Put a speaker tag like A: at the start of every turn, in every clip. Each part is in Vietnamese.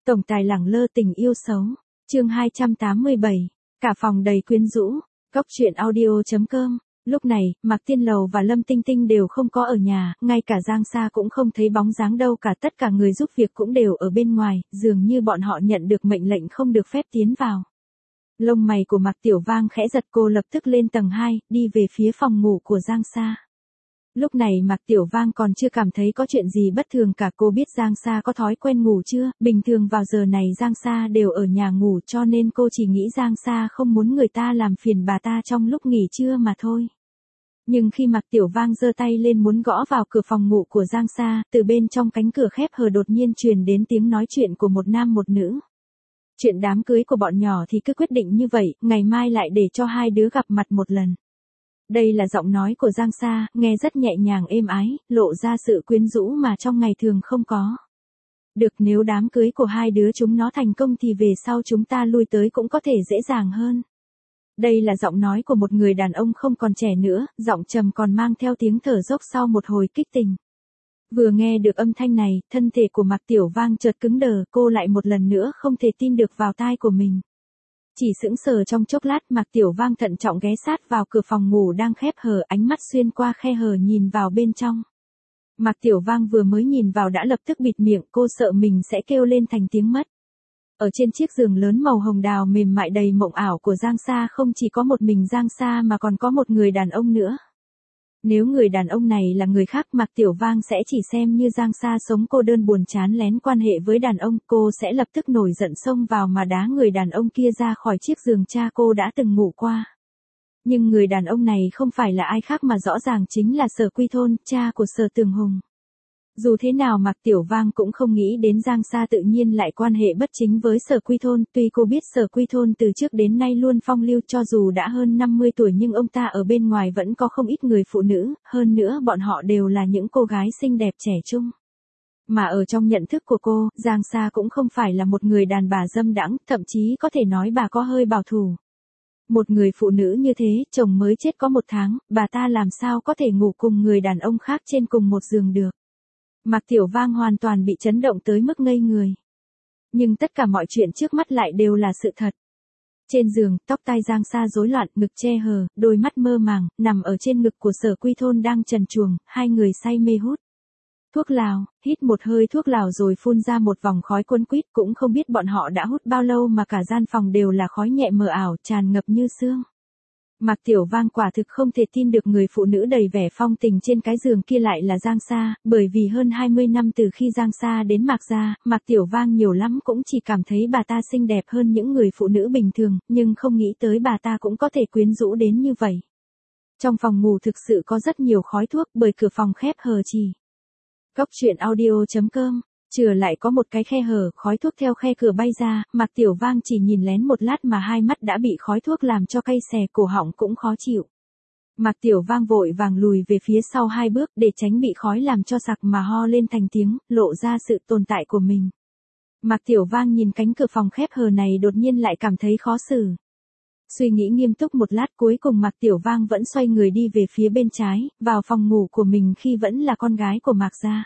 A: Tổng tài lẳng lơ tình yêu xấu. Chương 287. Cả phòng đầy quyến rũ. Cóc truyện audio.com. Lúc này, Mạc Tiên Lầu và Lâm Tinh Tinh đều không có ở nhà, ngay cả Giang Sa cũng không thấy bóng dáng đâu cả, tất cả người giúp việc cũng đều ở bên ngoài, dường như bọn họ nhận được mệnh lệnh không được phép tiến vào. Lông mày của Mạc Tiểu Vang khẽ giật, cô lập tức lên tầng 2, đi về phía phòng ngủ của Giang Sa. Lúc này Mạc Tiểu Vang còn chưa cảm thấy có chuyện gì bất thường cả, cô biết Giang Sa có thói quen ngủ trưa, bình thường vào giờ này Giang Sa đều ở nhà ngủ, cho nên cô chỉ nghĩ Giang Sa không muốn người ta làm phiền bà ta trong lúc nghỉ trưa mà thôi. Nhưng khi Mạc Tiểu Vang giơ tay lên muốn gõ vào cửa phòng ngủ của Giang Sa, từ bên trong cánh cửa khép hờ đột nhiên truyền đến tiếng nói chuyện của một nam một nữ. Chuyện đám cưới của bọn nhỏ thì cứ quyết định như vậy, ngày mai lại để cho hai đứa gặp mặt một lần. Đây là giọng nói của Giang Sa, nghe rất nhẹ nhàng êm ái, lộ ra sự quyến rũ mà trong ngày thường không có. Được, nếu đám cưới của hai đứa chúng nó thành công thì về sau chúng ta lui tới cũng có thể dễ dàng hơn. Đây là giọng nói của một người đàn ông không còn trẻ nữa, giọng trầm còn mang theo tiếng thở dốc sau một hồi kích tình. Vừa nghe được âm thanh này, thân thể của Mạc Tiểu Vang chợt cứng đờ, cô lại một lần nữa không thể tin được vào tai của mình. Chỉ sững sờ trong chốc lát, Mạc Tiểu Vang thận trọng ghé sát vào cửa phòng ngủ đang khép hờ, ánh mắt xuyên qua khe hờ nhìn vào bên trong. Mạc Tiểu Vang vừa mới nhìn vào đã lập tức bịt miệng, cô sợ mình sẽ kêu lên thành tiếng mất. Ở trên chiếc giường lớn màu hồng đào mềm mại đầy mộng ảo của Giang Sa không chỉ có một mình Giang Sa mà còn có một người đàn ông nữa. Nếu người đàn ông này là người khác, Mạc Tiểu Vang sẽ chỉ xem như Giang Sa sống cô đơn buồn chán lén quan hệ với đàn ông, cô sẽ lập tức nổi giận xông vào mà đá người đàn ông kia ra khỏi chiếc giường cha cô đã từng ngủ qua. Nhưng người đàn ông này không phải là ai khác mà rõ ràng chính là Sở Quy Thôn, cha của Sở Tường Hùng. Dù thế nào Mạc Tiểu Vang cũng không nghĩ đến Giang Sa tự nhiên lại quan hệ bất chính với Sở Quy Thôn, tuy cô biết Sở Quy Thôn từ trước đến nay luôn phong lưu, cho dù đã hơn 50 tuổi nhưng ông ta ở bên ngoài vẫn có không ít người phụ nữ, hơn nữa bọn họ đều là những cô gái xinh đẹp trẻ trung. Mà ở trong nhận thức của cô, Giang Sa cũng không phải là một người đàn bà dâm đãng, thậm chí có thể nói bà có hơi bảo thủ. Một người phụ nữ như thế, chồng mới chết có 1 tháng, bà ta làm sao có thể ngủ cùng người đàn ông khác trên cùng một giường được. Mạc Tiểu Vang hoàn toàn bị chấn động tới mức ngây người. Nhưng tất cả mọi chuyện trước mắt lại đều là sự thật. Trên giường, tóc tai Giang Sa rối loạn, ngực che hờ, đôi mắt mơ màng, nằm ở trên ngực của Sở Quy Thôn đang trần truồng, hai người say mê hút thuốc lào, hít một hơi thuốc lào rồi phun ra một vòng khói cuốn quýt, cũng không biết bọn họ đã hút bao lâu mà cả gian phòng đều là khói nhẹ mờ ảo, tràn ngập như sương. Mạc Tiểu Vang quả thực không thể tin được người phụ nữ đầy vẻ phong tình trên cái giường kia lại là Giang Sa, bởi vì hơn 20 năm từ khi Giang Sa đến Mạc gia, Mạc Tiểu Vang nhiều lắm cũng chỉ cảm thấy bà ta xinh đẹp hơn những người phụ nữ bình thường, nhưng không nghĩ tới bà ta cũng có thể quyến rũ đến như vậy. Trong phòng ngủ thực sự có rất nhiều khói thuốc, bởi cửa phòng khép hờ chỉ. Cóc truyện audio.com. Chừa lại có một cái khe hở, khói thuốc theo khe cửa bay ra, Mạc Tiểu Vang chỉ nhìn lén một lát mà hai mắt đã bị khói thuốc làm cho cay xè, cổ họng cũng khó chịu. Mạc Tiểu Vang vội vàng lùi về phía sau 2 bước để tránh bị khói làm cho sặc mà ho lên thành tiếng, lộ ra sự tồn tại của mình. Mạc Tiểu Vang nhìn cánh cửa phòng khép hờ này đột nhiên lại cảm thấy khó xử. Suy nghĩ nghiêm túc một lát cuối cùng Mạc Tiểu Vang vẫn xoay người đi về phía bên trái, vào phòng ngủ của mình khi vẫn là con gái của Mạc gia.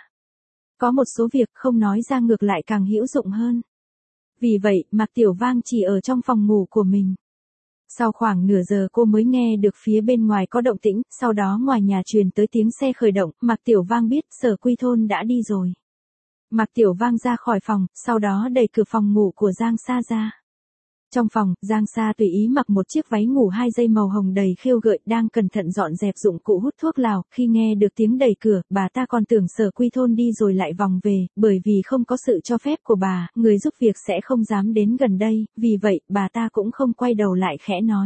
A: Có một số việc không nói ra ngược lại càng hữu dụng hơn. Vì vậy, Mạc Tiểu Vang chỉ ở trong phòng ngủ của mình. Sau khoảng nửa giờ cô mới nghe được phía bên ngoài có động tĩnh, sau đó ngoài nhà truyền tới tiếng xe khởi động, Mạc Tiểu Vang biết Sở Quy Thôn đã đi rồi. Mạc Tiểu Vang ra khỏi phòng, sau đó đẩy cửa phòng ngủ của Giang Sa ra. Trong phòng, Giang Sa tùy ý mặc một chiếc váy ngủ 2 dây màu hồng đầy khêu gợi, đang cẩn thận dọn dẹp dụng cụ hút thuốc lào, khi nghe được tiếng đẩy cửa, bà ta còn tưởng Sở Quy Thôn đi rồi lại vòng về, bởi vì không có sự cho phép của bà, người giúp việc sẽ không dám đến gần đây, vì vậy, bà ta cũng không quay đầu lại khẽ nói.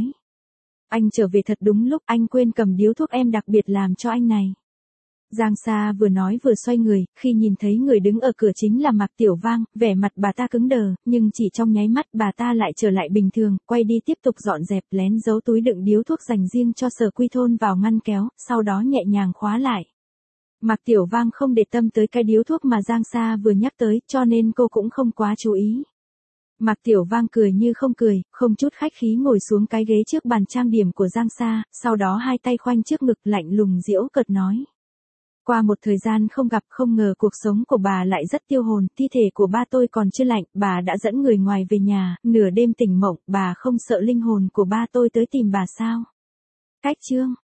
A: Anh trở về thật đúng lúc, anh quên cầm điếu thuốc em đặc biệt làm cho anh này. Giang Sa vừa nói vừa xoay người, khi nhìn thấy người đứng ở cửa chính là Mạc Tiểu Vang, vẻ mặt bà ta cứng đờ, nhưng chỉ trong nháy mắt bà ta lại trở lại bình thường, quay đi tiếp tục dọn dẹp, lén giấu túi đựng điếu thuốc dành riêng cho Sở Quy Thôn vào ngăn kéo, sau đó nhẹ nhàng khóa lại. Mạc Tiểu Vang không để tâm tới cái điếu thuốc mà Giang Sa vừa nhắc tới, cho nên cô cũng không quá chú ý. Mạc Tiểu Vang cười như không cười, không chút khách khí ngồi xuống cái ghế trước bàn trang điểm của Giang Sa, sau đó hai tay khoanh trước ngực lạnh lùng giễu cợt nói. Qua một thời gian không gặp, không ngờ cuộc sống của bà lại rất tiêu hồn, thi thể của ba tôi còn chưa lạnh, bà đã dẫn người ngoài về nhà, nửa đêm tỉnh mộng, bà không sợ linh hồn của ba tôi tới tìm bà sao? Cách chương